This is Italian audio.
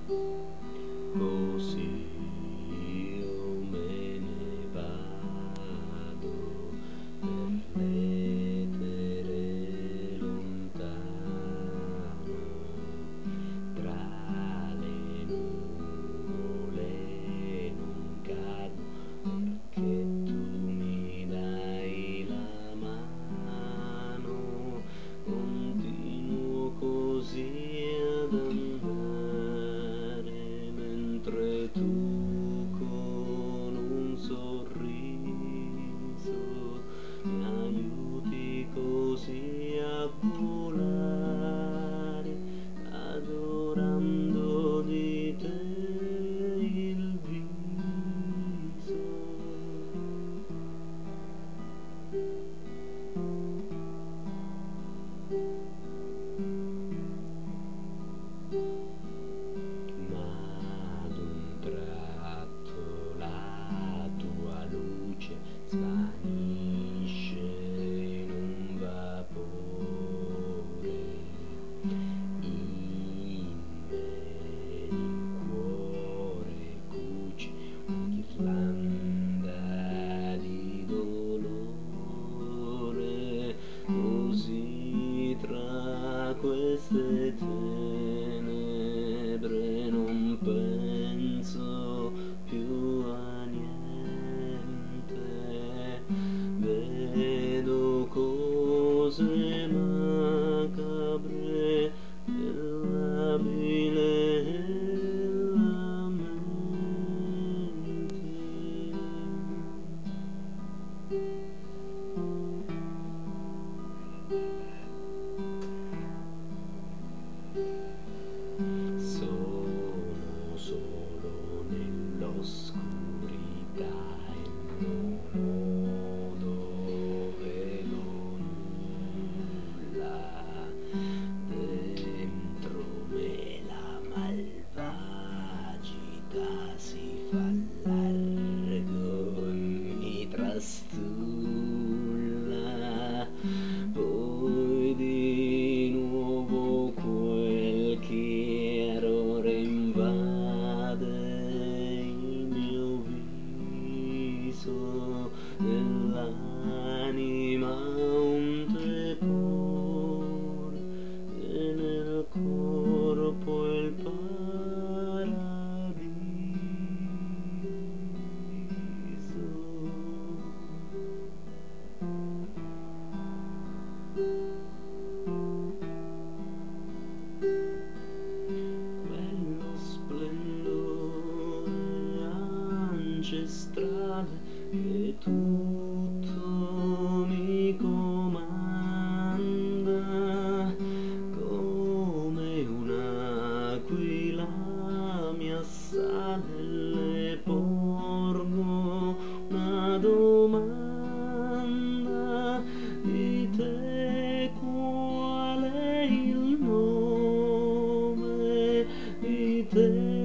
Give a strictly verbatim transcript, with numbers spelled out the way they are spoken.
Così io me ne vado per l'etere lontano, tra le nuvole non cado, perché tu mi dai la mano. Continuo così ad andare, mentre tu con un sorriso mi aiuti così a volare, adorando di te il viso. Ma ad un tratto la tua luce svanisce in un vapore, in me il cuore cuci una ghirlanda di dolore, così tra queste tenebre non penso più a niente, vedo cose macabre nella bile e la mente. Sono solo nell'oscurità e non ho dove nulla. Dentro me la malvagità si fa largo e mi trastulla, poi di nuovo quel chiarore invade il mio viso, nell'anima un tepore e nel corpo il paradiso. Quello splendore ancestrale che tutto mi comanda, come un'aquila mi assale e le porgo una domanda: di te qual è il nome? Di te